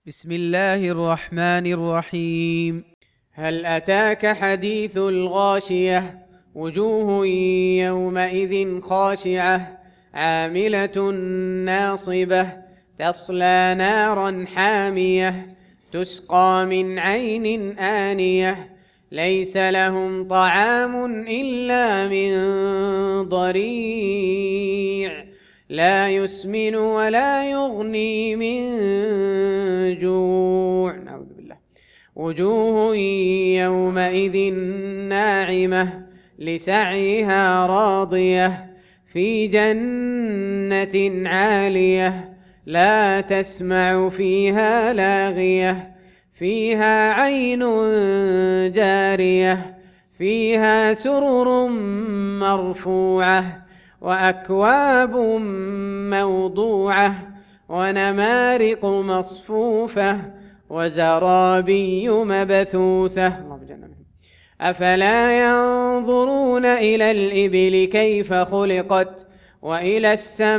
بسم الله الرحمن الرحيم. هل أتاك حديث الغاشية وجوه يومئذ خاشعة عاملة ناصبة تصلى نارا حامية تسقى من عين آنية ليس لهم طعام إلا من ضريع لا يسمن ولا يغني من جوع. نعوذ بالله. وجوه يومئذ ناعمة لسعيها راضية في جنة عالية لا تسمع فيها لاغية فيها عين جارية فيها سرر مرفوعة وأكواب موضوعة ونمارق مصفوفة وزرابي مبثوثة. أفلا ينظرون إلى الإبل كيف خلقت وإلى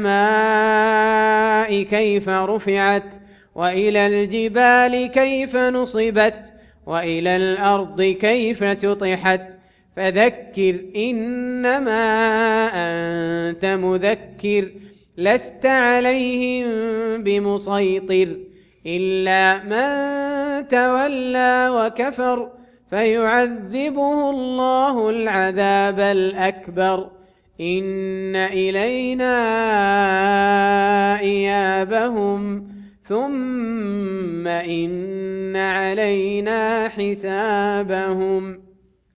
السماء كيف رفعت وإلى الجبال كيف نصبت وإلى الأرض كيف سطحت فذكر إنما أنت مذكر لست عليهم بمسيطر إلا من تولى وكفر فيعذبه الله العذاب الأكبر إن إلينا إيابهم ثم إن علينا حسابهم.